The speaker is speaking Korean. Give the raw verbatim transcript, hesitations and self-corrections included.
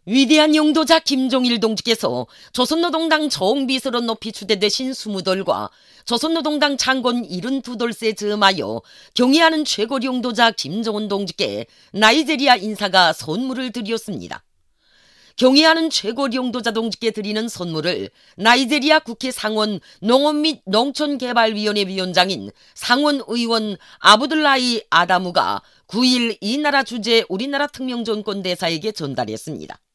위대한 용도자 김종일 동지께서 조선노동당 저홍비서로 높이 추대되신 스무돌과 조선노동당 창건 칠십이 돌세 즈음하여 경의하는 최고 용도자 김정은 동지께 나이제리아 인사가 선물을 드렸습니다. 경의하는 최고 용도자 동지께 드리는 선물을 나이제리아 국회 상원 농업 및 농촌개발위원회 위원장인 상원의원 아부들라이 아다무가 구 일 이 나라 주재 우리나라 특명전권 대사에게 전달했습니다.